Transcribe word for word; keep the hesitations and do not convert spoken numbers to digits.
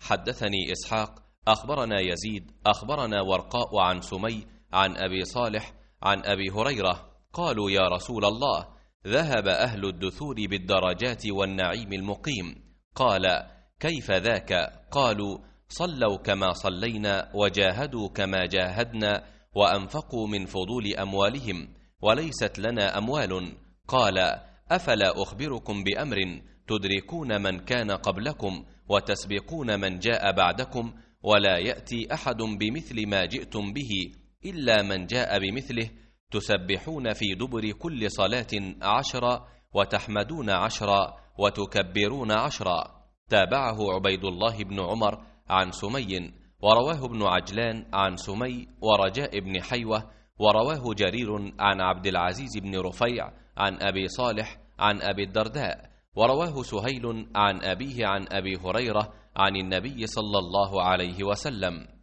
حدثني إسحاق أخبرنا يزيد أخبرنا ورقاء عن سمي عن أبي صالح عن أبي هريرة قالوا يا رسول الله ذهب أهل الدثور بالدرجات والنعيم المقيم. قال كيف ذاك؟ قالوا صلوا كما صلينا وجاهدوا كما جاهدنا وأنفقوا من فضول أموالهم وليست لنا أموال. قال أفلا أخبركم بأمر تدركون من كان قبلكم وتسبقون من جاء بعدكم ولا يأتي أحد بمثل ما جئتم به إلا من جاء بمثله تسبحون في دبر كل صلاة عشرا وتحمدون عشرا وتكبرون عشرا. تابعه عبيد الله بن عمر عن سمي ورواه ابن عجلان عن سمي ورجاء بن حيوة ورواه جرير عن عبد العزيز بن رفيع عن أبي صالح عن أبي الدرداء ورواه سهيل عن أبيه عن أبي هريرة عن النبي صلى الله عليه وسلم.